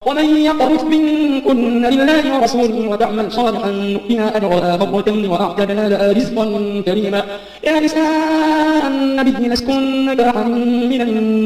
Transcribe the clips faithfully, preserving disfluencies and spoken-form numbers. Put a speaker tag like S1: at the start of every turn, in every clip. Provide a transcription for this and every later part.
S1: ومن يقنت منكن لله ورسوله وتعمل صالحا نؤتها أجرها مرتين وأعتدنا لها رزقا كريما. يا نساء النبي لستن كأحد من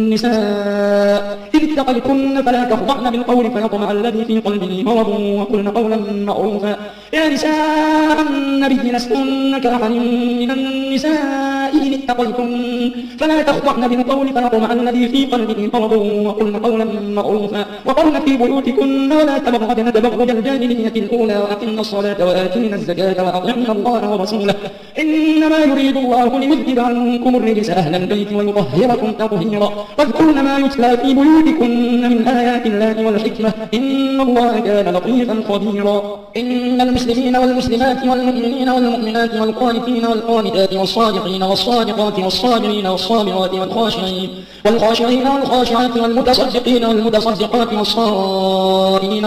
S1: النساء إذ اتقيتن فلا تخضعن بالقول فيطمع الذي في قلبه مرض وقلن قولا معروفا. يا نساء النبي لستن كأحد من النساء إذ اتقيتن فلا تخضعن بالقول فيطمع الذي في قلبه مرض وقلن قولا معروفا. وقرن في بيوتكن ولا تبرجن تبرج الجاهلية الأولى وأقمن الصلاة وآتينا الزكاة وأطعنا الله ورسوله إنما يريد الله ليذهب عنكم الرجس أهل البيت ويطهركم تطهيرا. واذكرن ما يتلى في بيوتكن من آيات الله والحكمة إن الله كان لطيفا خبيرا. إن المسلمين والمسلمات والمؤمنين والمؤمنات والقانتين والقانتات والصادقين والصادقات والصابرين والصابرات والخاشعين والخاشعين والخاشعات والمتصدقين والمتصدقات والصائمين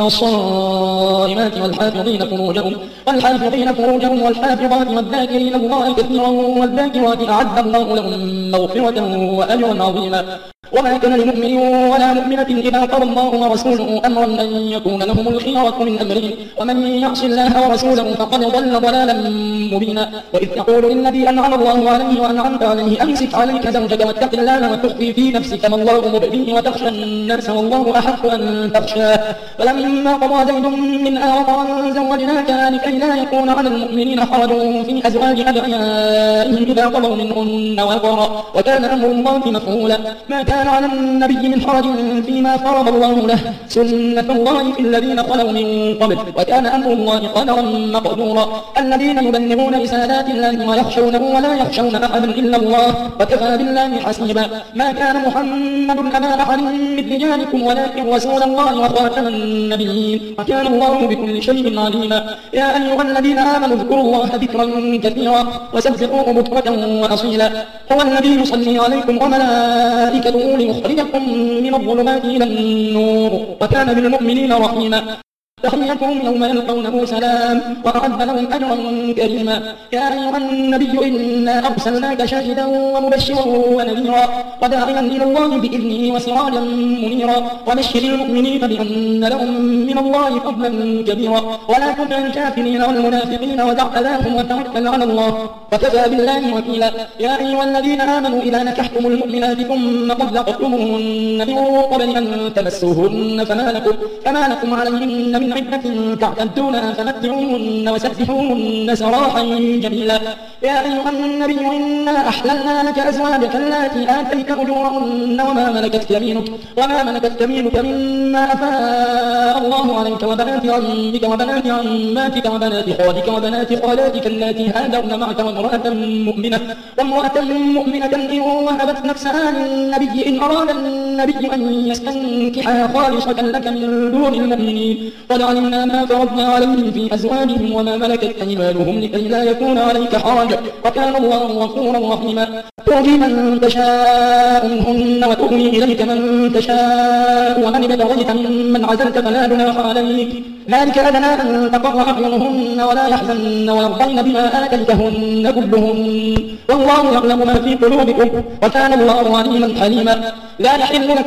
S1: والصائمات والحافظين فروجهم والحافظين فروجهم والحافظات والذاكرين الله كثيرا والذاكرات أعد الله لهم مغفرة وأجرا عظيما. وما كان لمؤمن ولا مؤمنة إذا قضى الله ورسوله أمرا أن يكون لهم الخيرة من أمرهم ومن يعص الله ورسوله فقد ضل ضلالا مبينا. وإذ تقول للذي أنعم الله عليه وأنعمت عليه أمسك عليك زوجك واتق الله وتخفي في نفسك ما الله مبديه وتخشى الناس والله أحق أن تخشاه. فلما قضى زيد منها وطرا زوجناكها لكي لا يكون على المؤمنين حرج في أزواج أدعيائهم إذا قضوا منهن وطرا وكان أمر الله مفعولا. ما كان على النبي من حرج فيما فرض الله له سنة الله في الذين خلوا من قبل وكان أمر الله قدرا مقدورا. الذين يبلغون رسالات الله ويخشونه ولا يخشون أحدا إلا الله وكفى بالله حسيبا. ما كان محمد أبا أحد من رجالكم ولكن رسول الله وخاتم النبيين وكان الله بكل شيء عليما. يا أيها الذين آمنوا اذكروا الله ذكرا كثيرا وسبحوه بكرة وأصيلا. هو الذي يصلي عليكم وملائكته ليخرجكم من الظلمات إلى النور وكان بالمؤمنين رحيما. تحيتهم يوم يلقونه سلام وأعد لهم أجرا كريما. يا أيها النبي إنا أرسلناك شاهدا ومبشرا ونذيرا وداعيا إلى الله بإذنه وسراجا منيرا. وبشر المؤمنين بأن لهم من الله فضلا كبيرا ولا تطع الكافرين والمنافقين ودع أذاهم وتوكل على الله وكفى بالله وكيلا. يا أيها الذين آمنوا إذا نكحتم المؤمنات ثم طلقتموهن من قبل أن تمسوهن فما لكم, فما لكم عليهن من عدة تعتدونها فمتعوهن وسبحوهن سراحا جميلا. يا أيها النبي إنا أحللنا لك أزواجك اللاتي آتيت أجورهن وما ملكت يمينك وما ملكت يمينك مما أفاء الله عليك وبنات عمك وبنات عماتك وبنات خالك وبنات خالاتك اللاتي هاجرن معك وامرأة مؤمنة وامرأة مؤمنة إن وهبت نفسها للنبي إن أراد النبي أن يستنكحها خالصة لك من دون المؤمنين. قد علمنا ما فرضنا عليهم في أزواجهم وما ملكت أيمانهم لكي لا يكون عليك حرج وكان الله غفورا رحيما. ترجي من تشاء منهن وتؤوي إليك من تشاء ومن ابتغيت ممن عزلت فلا جناح عليك ذلك أدنى أن تقر أعينهن ولا يحزن ويرضين بما آتيتهن كلهن والله يعلم ما في قلوبكم وكان الله عليما حليما. لا يحل لك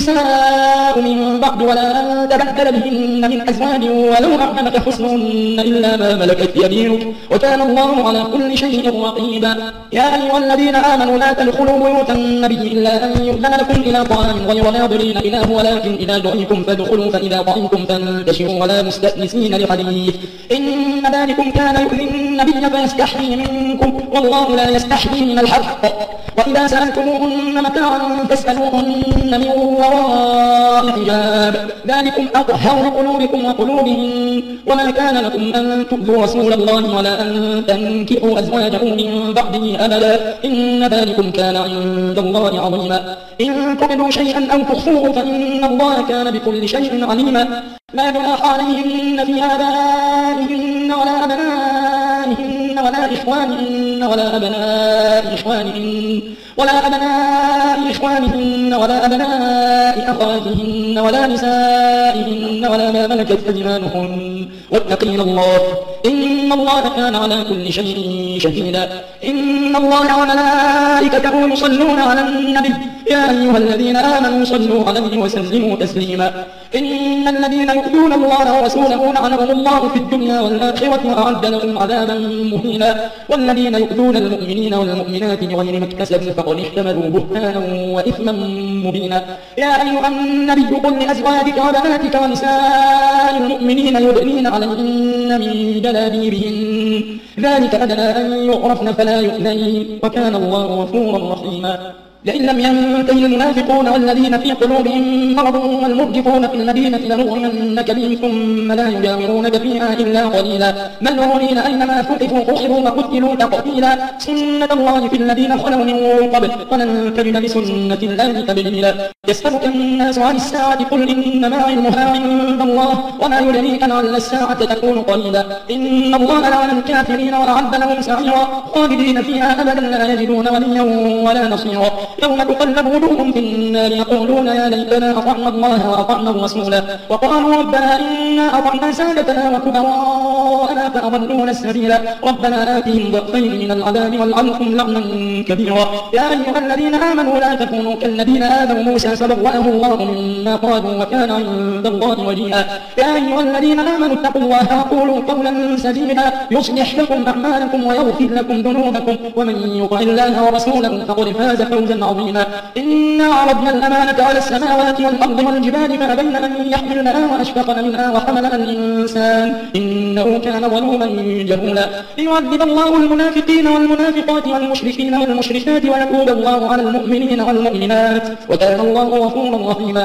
S1: النساء من بعد ولا أن تبدل بهن من أزواج ولو أعجبك حسنهن إلا ما ملكت يمينك وكان الله على كل شيء رقيبا. يا أيها الذين آمنوا لا تدخلوا بيوت النبي إلا أن يؤذن لكم إلى طعام غير ناظرين إله ولكن إذا دعيتم فادخلوا فإذا طعمتم فانتشروا ولا مستأنسين لحديث إن ذلكم كان يؤذي النبي فيستحيي منكم والله لا يستحيي من الحق. وإذا سألتموهن متاعا فاسألوهن من وراء حجاب ذلكم أطهر لقلوبكم وقلوبهم. وما كان لكم أن تؤذوا رسول الله ولا أن تنكحوا أزواجه من بعده أبدا إن ذلكم كان عند الله عظيما. إن تبدوا شيئا أو تخفوه فإن الله كان بكل شيء عليما. لا جناح عليهن في آبائهن ولا أبنائهن ولا إخوانهن ولا أبناء إخوانهن ولا أبناء إخوانهن ولا أبناء أخواتهن ولا نسائهن ولا ما ملكت أيمانهن واتقين الله إن الله كان على كل شيء شهيدا. إن الله وملائكته يصلون على النبي يا أيها الذين آمنوا صلوا عليه وسلموا تسليما. إن الذين يؤذون الله ورسوله لعنهم الله في الدنيا والآخرة وأعد لهم عذابا مهينا والذين يؤذون المؤمنين والمؤمنات بغير ما اكتسبوا فقد احتملوا بهتانا وإثما مبينا يا أيها النبي قل لأزواجك وبناتك ونساء المؤمنين يدنين عليهن من جلابيبهن ذلك أدنى أن يعرفن فلا يؤذين وكان الله غفورا رحيما لئن لم ينتهي المنافقون والذين في قلوبهم مرض والمرجفون في المدينة لنغرينك بهم ثم لا يجاورونك فيها إلا قليلا ملعونين أينما ثقفوا قتلوا وقتلوا تقتيلا سنة الله في الذين خلوا من قبل ولن تجد لسنة الله تبديلا يسألك الناس عن الساعة قل إنما علمها عند الله وما يدريك لعل الساعة تكون قليلا إن الله لعن الكافرين وأعد لهم سعيرا خالدين فيها أبدا لا يجدون وليا ولا نصيرا يوم تقلب وجوههم في النار يقولون يا ليتنا أطعنا الله وأطعنا الرسولا وقالوا ربنا إنا أطعنا سادتنا وكبراءنا فأضلونا السبيلا ربنا آتهم ضعفين من العذاب والعنهم لعنا كبيرا يا أيها الذين آمنوا لا تكونوا كالذين آذوا موسى فبرأه الله مما قالوا وكان عند الله وجيها يا أيها الذين آمنوا اتقوا الله وقولوا قولا سديدا يصلح لكم أعمالكم ويغفر لكم ذنوبكم ومن يطع الله ورسوله فقد فاز فوزا عظيما إنا عرضنا الأمانة على السماوات والأرض والجبال فأبين أن يحملنها وأشفقن منها وحملها الإنسان إنه كان ظلوما جهولا ليعذب الله المنافقين والمنافقات والمشركين والمشركات ويتوب الله على المؤمنين والمؤمنات وكان الله غفورا رحيما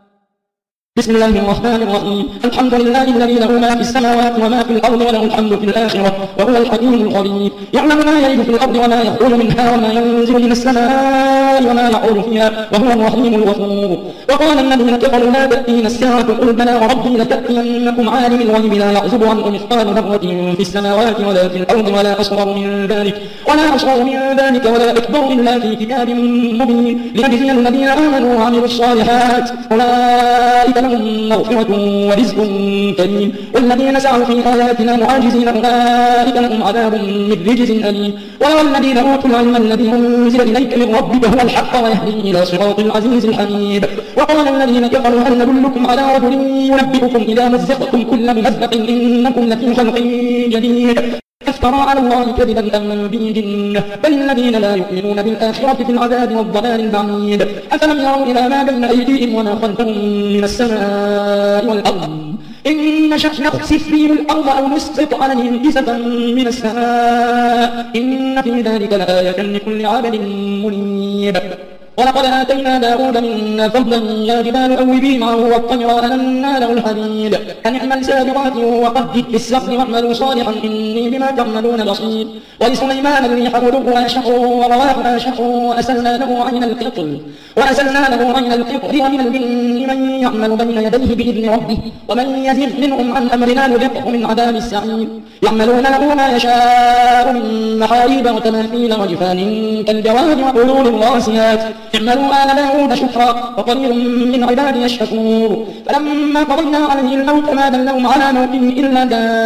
S1: بسم الله الرحمن الرحيم الحمد لله الذي له ما في السماوات وما في الأرض وله الحمد في الآخرة وهو الحكيم الخبير يعلم ما يلج في الأرض وما يخرج منها وما ينزل من السماء وما يعرج فيها وهو الرحيم الغفور وقال الذين كفروا لا تأتينا الساعة قل بلى وربي لتأتينكم عالم الغيب لا يعزب عنه مثقال ذرة في السماوات ولا في الأرض ولا أصغر من ذلك ولا أصغر من ذلك ولا أكبر إلا في كتاب مبين ليجزي الذين آمنوا وعملوا الصالحات أولئك لهم مغفرة ورزق كريم والذين سعوا في آياتنا معاجزين أولئك لهم عذاب من رجز أليم ولو الذين أوتوا العلم الذي أنزل إليك من ربك هو الحق ويهدي إلى صراط العزيز الحميد وقال الذين كفروا هل ندلكم على رجل ينبئكم إذا مزقتم كل ممزق إنكم لفي خلق جديد افترى على الله كذبا أم به جنة بل الذين لا يؤمنون بالآخرة في العذاب والضلال البعيد أفلم يروا إلى ما بين أيديهم وما خلفهم من السماء والأرض إن نشأ نخسف بهم الأرض أو نسقط عليهم كسفا من السماء إن في ذلك لآية لكل عبد منيب ولقد آتينا داود منا فضلا يا جبال أوبي معه والطير ألنا له الحديد أن اعمل سابغات وقدر في السقف واعملوا صالحا إني بما تعملون بصير ولسليمان الريح غدوها شهر ورواحها شهر وأسلنا له عين القطر وأسلنا له عين القطر ومن الجن من يعمل بين يديه بإذن ربه ومن يزغ منهم عن أمرنا نذقه من عذاب السعير يعملون له ما يشاء من محاريب وتماثيل وجفان كالجواب وقلول الراسيات اعملوا آل داود شكرا وقليل من عبادي الشكور فلما قضينا عليه الموت ما دلهم على موته إلا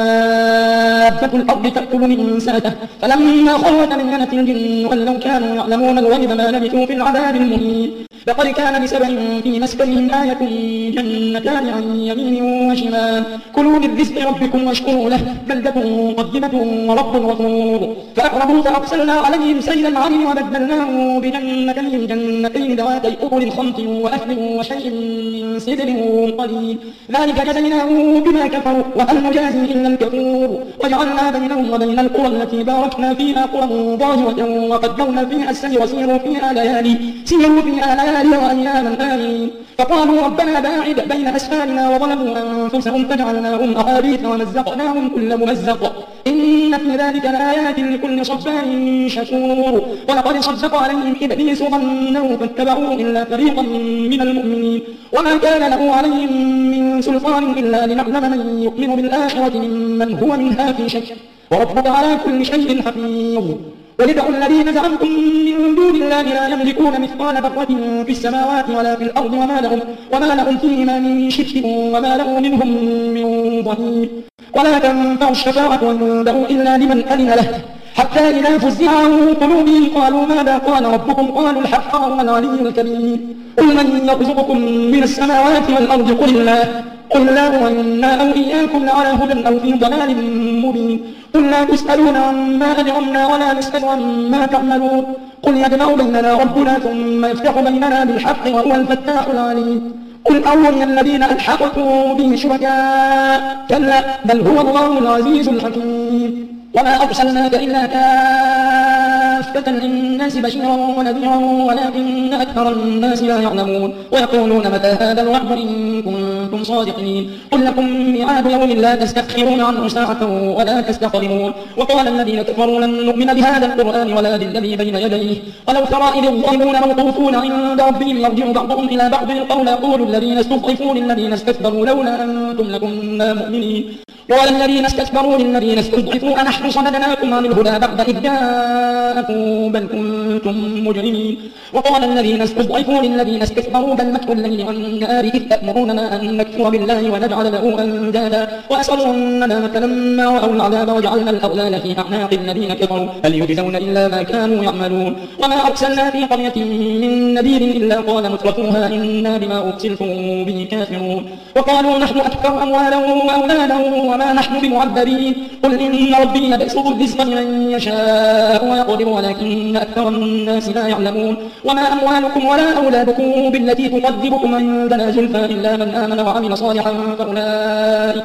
S1: دابة الأرض تأكل من سأته فلما خرج تبينت الجن أن لو كانوا يعلمون الغيب ما لبثوا في العذاب المهين لقد كان لسبع في مسكنهم آية جنتان عن يمين وشمال كلوا من رزق ربكم واشكروا له بلدة طيبة ورب غفور فأعرضوا فأرسلنا عليهم سيل العرم وبدلناه بجنتين جنتين ذواتي أكل خمط وأثل وشيء من سدر قليل ذلك جزيناه بما كفروا وهل نجازي إلا الكفور وجعلنا بينهم وبين القرى التي باركنا فيها قرى ظاهرة وقدرنا فيها السير سيروا فيها ليالي سيروا فيها ليالي وأياما آمين فقالوا ربنا باعد بين أسفارنا وظلموا أنفسهم فجعلناهم أحاديث ومزقناهم كل ممزق إن في ذلك لآيات لكل صبار شكور ولقد صدق عليهم إبليس ظنه فاتبعوه إلا فريقا من المؤمنين وما كان له عليهم من سلطان إلا لنعلم من يؤمن بالآخرة ممن هو منها في شك وربك على كل شيء حفيظ ولدعوا الذين زعمتم من دون الله لا يملكون مثقال ذرة في السماوات ولا في الأرض وما لهم, وما لهم فيهما من شرك وما له منهم من ظهير ولا تنفع الشفاعة عنده إلا لمن أذن له حتى إذا فزع عن قلوبهم قالوا ماذا قال ربكم قالوا الحق وهو العلي الكبير قل من يرزقكم من السماوات والأرض قل الله قل الله وإنا أو إياكم لعلى هدى أو في ضلال مبين قل لا تسألون عما أجرمنا ولا نسأل عما تعملون قل يجمع بيننا ربنا ثم يفتح بيننا بالحق وهو الفتاح العليم قل أروني الذين ألحقتم به شركاء كلا بل هو الله العزيز الحكيم وما أرسلناك إلا كافة للناس بشيرا ونذيرا ولكن أكثر الناس لا يعلمون ويقولون متى هذا الوعد إن كنتم صادقين قل لكم ميعاد يوم لا تستأخرون عنه ساعة ولا تستقدمون وقال الذين كفروا لن نؤمن بهذا القرآن ولا بالذي بين يديه ولو ترى إذ الظالمون موقوفون عند ربهم يرجع بعضهم إلى بعض القول يقول الذين استضعفوا للذين استكبروا لولا أنتم لكنا مؤمنين قال الذين استكبروا للذين استضعفوا أنحن صددناكم عن الهدى بعد إذ جاءكم بل كنتم مجرمين وقال الذين استضعفوا للذين استكبروا بل مكر الليل والنهار إذ تأمروننا أن نكفر بالله ونجعل له أندادا وأسروا الندامة لما رأوا العذاب وجعلنا الأغلال في أعناق الذين كفروا هل يجزون إلا ما كانوا يعملون وما أرسلنا في قرية من نذير إلا قال مترفوها إنا بما أرسلتم به كافرون وقالوا نحن أكثر أموالا وأولادا وما نحن بمعذبين قل إن ربي يبسط الرزق لمن يشاء ويقدر ولكن أكثر الناس لا يعلمون وما أموالكم ولا أولادكم بالتي تقربكم عندنا زلفى إلا من آمن وعمل صالحا فأولئك,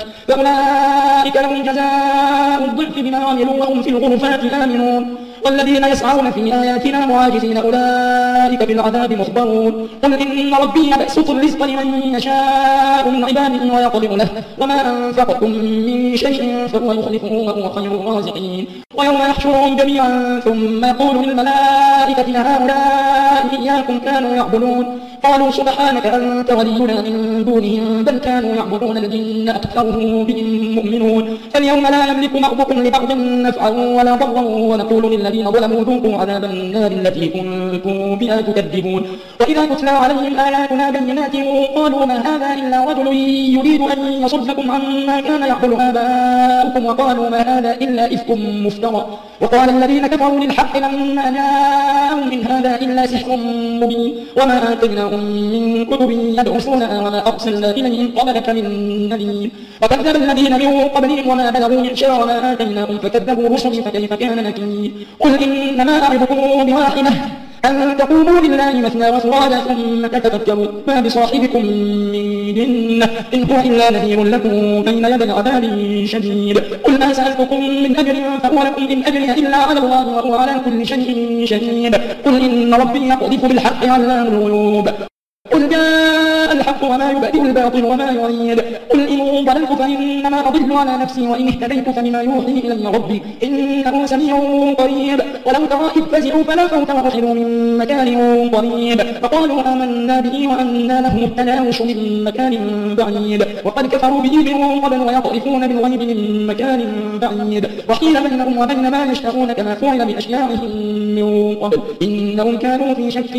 S1: فأولئك لهم جزاء الضعف بما عملوا وهم في الغرفات آمنون والذين يسعون في آياتنا معاجزين أولئك بالعذاب مخبرون قل إن ربي يبسط الرزق لمن يشاء من عباده ويقدر له وما أنفقتم من شيء فهو يخلفه وهو خير الرازقين ويوم يحشرهم جميعا ثم يقول للملائكة هؤلاء إياكم كانوا يعبدون قالوا سبحانك أنت ولينا من دونهم بل كانوا يعبدون الجن أكثرهم بهم مؤمنون فاليوم لا يملك بعضكم لبعض نفعا ولا ضرا ونقول للذين ظلموا ذوقوا عذاب النار التي كنتم بها تكذبون وإذا تتلى عليهم آياتنا بينات قالوا ما هذا إلا رجل يريد أن يصدكم عما كان يعبد آباؤكم وقالوا ما هذا إلا إفك مفترى وقال الذين كفروا للحق لما جاءهم إن هذا إلا سحر مبين وما آتيناهم من كتب يدرسونها وما أرسلنا إليهم قبلك من نذير وكذب الذين من قبلهم وما بلغوا معشار ما آتيناهم فكذبوا رسلي فكيف كان نكير قل إنما أعظكم بواحدة أن تقوموا لله مثنى وفرادا ثم تتفكروا ما بصاحبكم من جنة إن هو إلا نذير لكم بين يدي عذاب شديد قل ما سألتكم من أجر فهو لكم إن أجري إلا على الله وهو على كل شيء شهيد قل إن ربي يقذف بالحق علام الغيوب قل جاء الحق وما يبدئ الباطل وما يعيد قل إن ضللت فإنما أضل على نفسي وإن اهتديت فبما يوحي إلي ربي إنه سميع قريب ولو ترى إذ فزعوا فلا فوت وأخذوا من مكان قريب فقالوا آمنا به وأنى لهم التناوش من مكان بعيد وقد كفروا به من قبل ويقذفون بالغيب من مكان بعيد وحيل بينهم وبين ما يشتهون كما فعل بأشياعهم من قبل إنهم كانوا في شك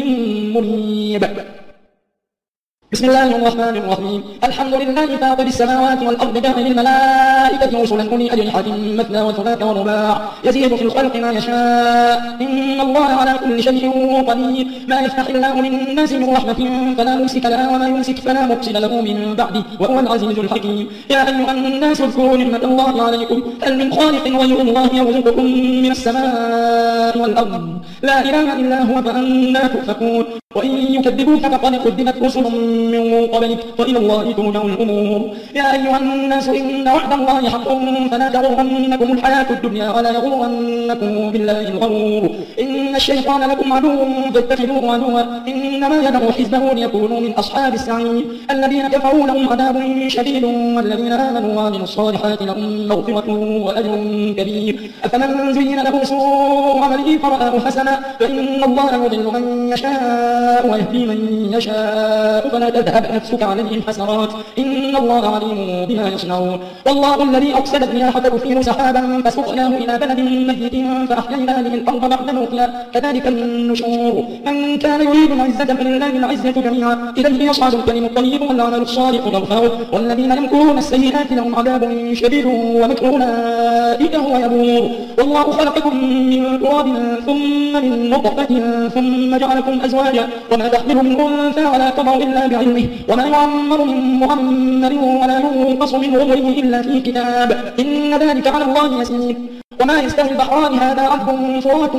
S1: مريب بسم الله الرحمن الرحيم الحمد لله فاطر السماوات والأرض جاعل الملائكة رسلا أولي أجنحة مثنى وثلاث ورباع يزيد في الخلق ما يشاء إن الله على كل شيء قدير ما يفتح الله للناس من رحمة فلا ممسك لها وما يمسك فلا مرسل له من بعده وهو العزيز الحكيم يا أيها الناس اذكروا نعمة الله عليكم هل من خالق غير الله يرزقكم من السماء والأرض لا إله إلا هو فأنى تؤفكون وإن يكذبوك فقد قدمت رسل من قبلك وإلى الله ترجع الأمور يا أيها الناس إن وعد الله حق فلا تغرنكم الحياة الدنيا ولا يغرنكم بالله الغرور إن الشيطان لكم عدو فاتخذوه عدوا إنما يدعو حزبه ليكونوا من أصحاب السعير الذين كفروا لهم عذاب شديد والذين آمنوا وعملوا الصالحات لهم مغفرة وأجر كبير أفمن زين له سوء عمله فرآه حسنا فإن الله يضل من يشاء ويهدي من يشاء فلا تذهب نفسك عليهم حسرات إن الله عليم بما يصنعون والله الذي أرسل الرياح فتثير سحابا فسقناه إلى بلد ميت فأحيينا به الأرض بعد موتها كذلك النشور من كان يريد العزة فلله العزة جميعا إليه يصعد الكلم الطيب والعمل الصالح يرفعه والذين يمكرون السيئات لهم عذاب شديد ومكر أولئك هو يبور تكفرون والله خلقكم من تراب ثم من نطفة ثم جعلكم أزواجا وما تحمل من أنثى ولا تضع إلا بعلمه وما يعمر من معمر ولا ينقص من عمره إلا في كتاب إن ذلك على الله يسير وما يستوي البحران هذا عذب فرات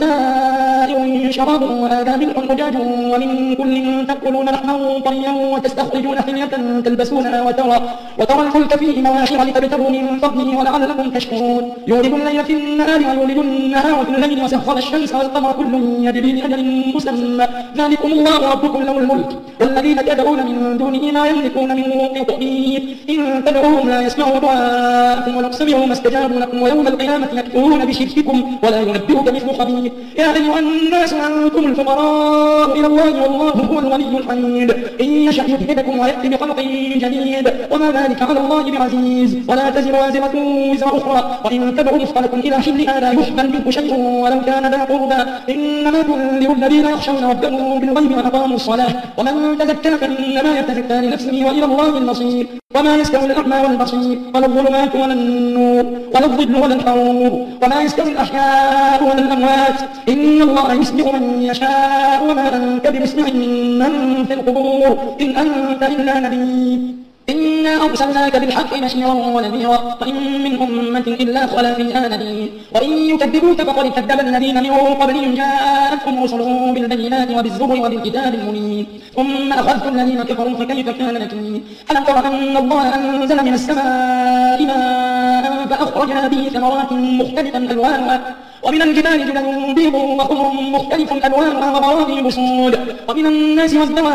S1: سائر شراب وهذا ملح أجاج ومن كل تأكلون لحما طريا وتستخرجون حلية تلبسونها وترى, وترى الفلك فيه مواخر لتبتغوا من فضله ولعلكم تشكرون يولد الليل في النهار ويولد النهار في الليل وسخر الشمس والقمر كل يجري لأجل مسمى ذلكم الله ربكم له الملك والذين تدعون من دونه ما يملكون من قطمير إن تدعوهم لا يسمعوا دعاءكم ولو سمعوا ما استجابوا لكم ويوم القيامة يكفرون بشرككم ولا ينبئك مثل خبير يا أيها الناس أنتم الفقراء إلى الله والله هو الغني الحميد إن يشأ يذهبكم ويأتي بخلق جديد وما ذلك على الله بعزيز ولا تزر وازرة وزر أخرى وإن تدعوا مثقلة إلى حملها لا يحمل منه شيء ولو كان ذا قربى إنما تنذر الذين يخشون ربهم بالغيب وأقاموا الصلاة ومن تزكى فإنما يتزكى لنفسه وإلى الله المصير وما يستوي الأعمى والبصير ولا الظلمات ولا النور ولا الظل ولا الحرور وما يستوي الأحياء ولا الأموات إن الله يسمع من يشاء وما أنت بمسمع من في القبور إن أنت إلا نذير إنا أرسلناك بالحق بشيرا ونذيرا وإن من أمة إلا خلا فيها نذير وإن يكذبوك فقد كذب الذين من قبلهم جاءتهم رسلهم بالبينات وبالزبر وبالكتاب المنير ثم أخذت الذين كفروا فكيف كان نكير ألم تر أن الله أنزل من السماء ماء فأخرجنا به ثمرات مختلفا ألوانها ومن الجبال جبل بيض وحمر مختلف ألوانها وغرابيب سود ومن الناس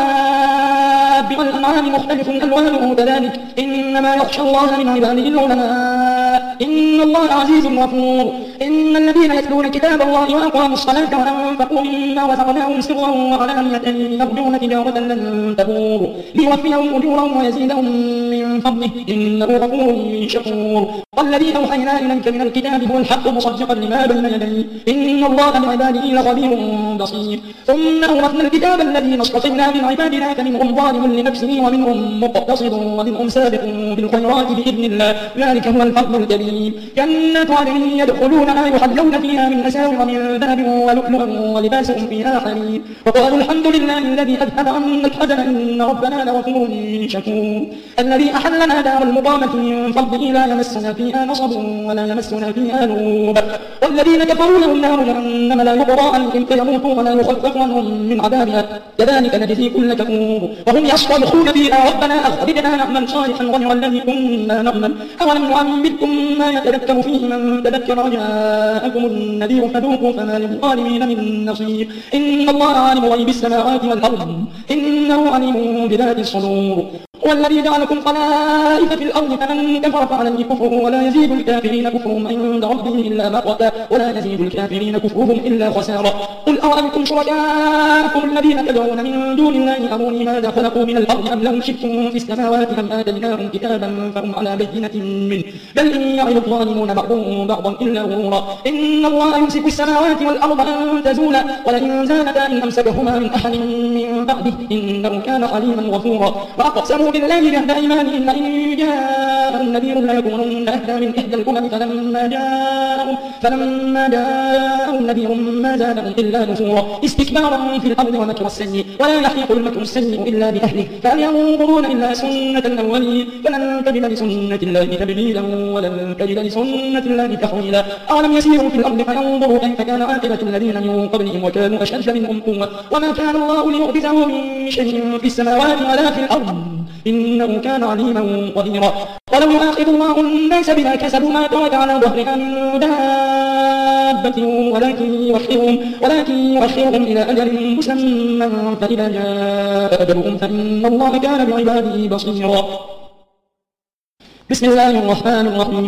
S1: والدواب والأنعام مختلف ألوانه كذلك إنما يخشى الله من عباده العلماء إن الله عزيز غفور إن الذين يتلون كتاب الله وأقاموا الصلاة وأنفقوا مما رزقناهم سرا وعلانية يرجون تجارة لن تبور ليوفيهم أجورهم ويزيدهم من فضله إنه غفور شكور والذي أوحينا إليك من الكتاب هو الحق مصدقا لما بين يديه إن الله بعباده لخبير بصير ثم أورثنا الكتاب الذين اصطفينا من عبادنا فمنهم ظالم لنفسه ومنهم مقتصد ومنهم سابق بالخيرات بإذن الله ذلك هو الفضل الكبير جنات عدن يدخلونها يحلون فيها من أساور من ذهب ولؤلؤا ولباسهم فيها حرير وقالوا الحمد لله الذي أذهب عنا الحزن إن ربنا لغفور شكور الذي أحلنا دار المقامة من فضله لا يمسنا فيها نصب ولا يمسنا فيها لوب والذين كفروا لهم نار جهنم لا يقضى عليهم فيموتوا ولا يخفف عنهم من عذابها كذلك نجزي كل كفور وهم يصطرخون فيها ربنا أخرجنا نعمل صالحا غير الذي كنا نعمل أولم نعمركم ما يتذكر فيه من تذكر وجاءكم النذير فذوقوا فما للظالمين من نصير إن الله عالم غيب السماوات والأرض إنه عليم بذات الصدور هو الذي جعلكم خلائف في الأرض فمن كفر فعليه كفره ولا يزيد الكافرين كفرهم عند ربهم إلا مقتا ولا يزيد الكافرين كفرهم إلا خسارا قل أرأيتم شركاءكم الذين تدعون من دون الله أروني ماذا خلقوا من الأرض أم لهم شرك في السماوات أم آتيناهم كتابا فهم على بينة منه بل إن يعد الظالمون بعضهم بعضا إلا غرورا إن الله يمسك السماوات والأرض أن تزولا ولئن زالتا إن أمسكهما من أحد من بعده إنه كان عليما غفورا وأقسموا بالله جهد أيمانهم لئن جاءهم نذير ليكونن أهدى من إحدى الأمم فلما جاءهم فلما جاءهم نذير ما زادهم إلا نفورا استكبارا في الأرض ومكر السيء ولا يحيق المكر السيء إلا بأهله فهل ينظرون إلا سنة الأولين فلن تجد لسنة الله تبديلا ولن تجد لسنة الله تحويلا أولم يسيروا في الأرض فينظروا كيف كان عاقبة الذين من قبلهم وكانوا أشد منهم قوة وما كان الله ليعجزه من شيء في السماوات ولا في الأرض إنه كان عليما قديرا ولو يؤاخذ الله الناس بما كسبوا ما ترك على ظهرها من دابة ولكن يؤخرهم ولكن يؤخرهم إلى أجل مسمى فإذا جاء أجلهم فإن الله كان بعباده بصيرا بسم الله الرحمن الرحيم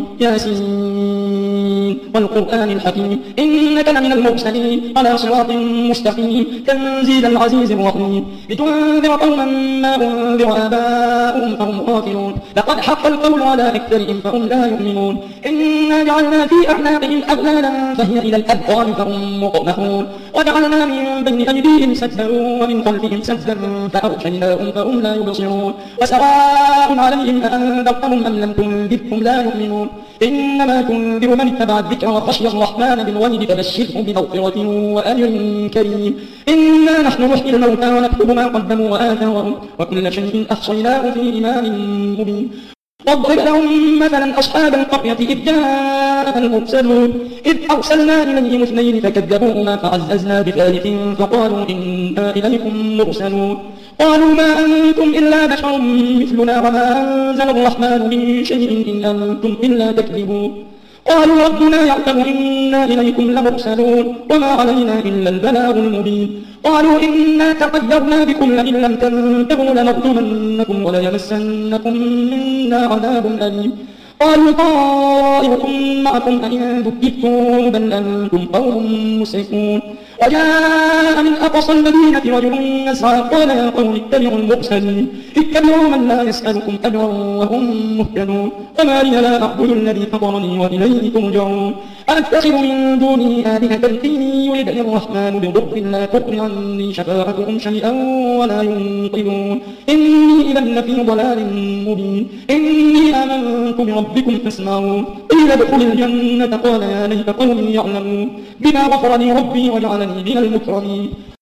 S1: ياسين والقرآن الحكيم إنك لمن المرسلين على صراط مستقيم تنزيل العزيز الرحيم لتنذر قوما ما أنذر آباؤهم فهم غافلون لقد حق القول على أكثرهم فهم لا يؤمنون إنا جعلنا في أعناقهم أغلالا فهي إلى الأذقان فهم مقمحون وجعلنا من بين أيديهم سدا ومن خلفهم سدا فأغشيناهم فهم لا يبصرون وسواء عليهم أأنذرتهم أم لم تنذرهم لا يؤمنون إنما تنذر من اتبع اتبع الذكر وخشي الرحمن بالغيب فبشره بمغفرة وأجر كريم إنا نحن نحيي الموتى ونكتب ما قدموا وآثارهم وكل شيء أحصيناه في إمام مبين واضرب لهم مثلا أصحاب القرية إذ جاء المرسلون إذ أرسلنا إليهم اثنين فكذبوهما فعززنا بثالث فقالوا إنا إليكم مرسلون قالوا ما أنتم إلا بشر مثلنا وما أنزل الرحمن من شيء إن أنتم إلا تكذبون قالوا ربنا يعلم إنا إليكم لمرسلون وما علينا إلا البلاغ المبين قالوا إنا تطيرنا بكم لئن لم تنتهوا لنرجمنكم وليمسنكم منا عذاب أليم قالوا طائركم معكم أئن ذكرتم بل أنتم قوم مسرفون وجاء من أقصى المدينة رجل يسعى قال يا قوم اتبعوا المرسلين اتبعوا من لا يسألكم أجرا وهم مهتدون وما لي لا أعبد الذي فطرني وإليه ترجعون أتخذ من دونه آلهة إن يردني الرحمن بضر لا تغن عني شفاعتهم شيئا ولا ينقذون إني إذا لفي ضلال مبين إني آمنت بربكم فاسمعون قيل ادخل الجنة قال يا ليت قومي يعلمون بما غفر لي ربي وجعلني من المكرمين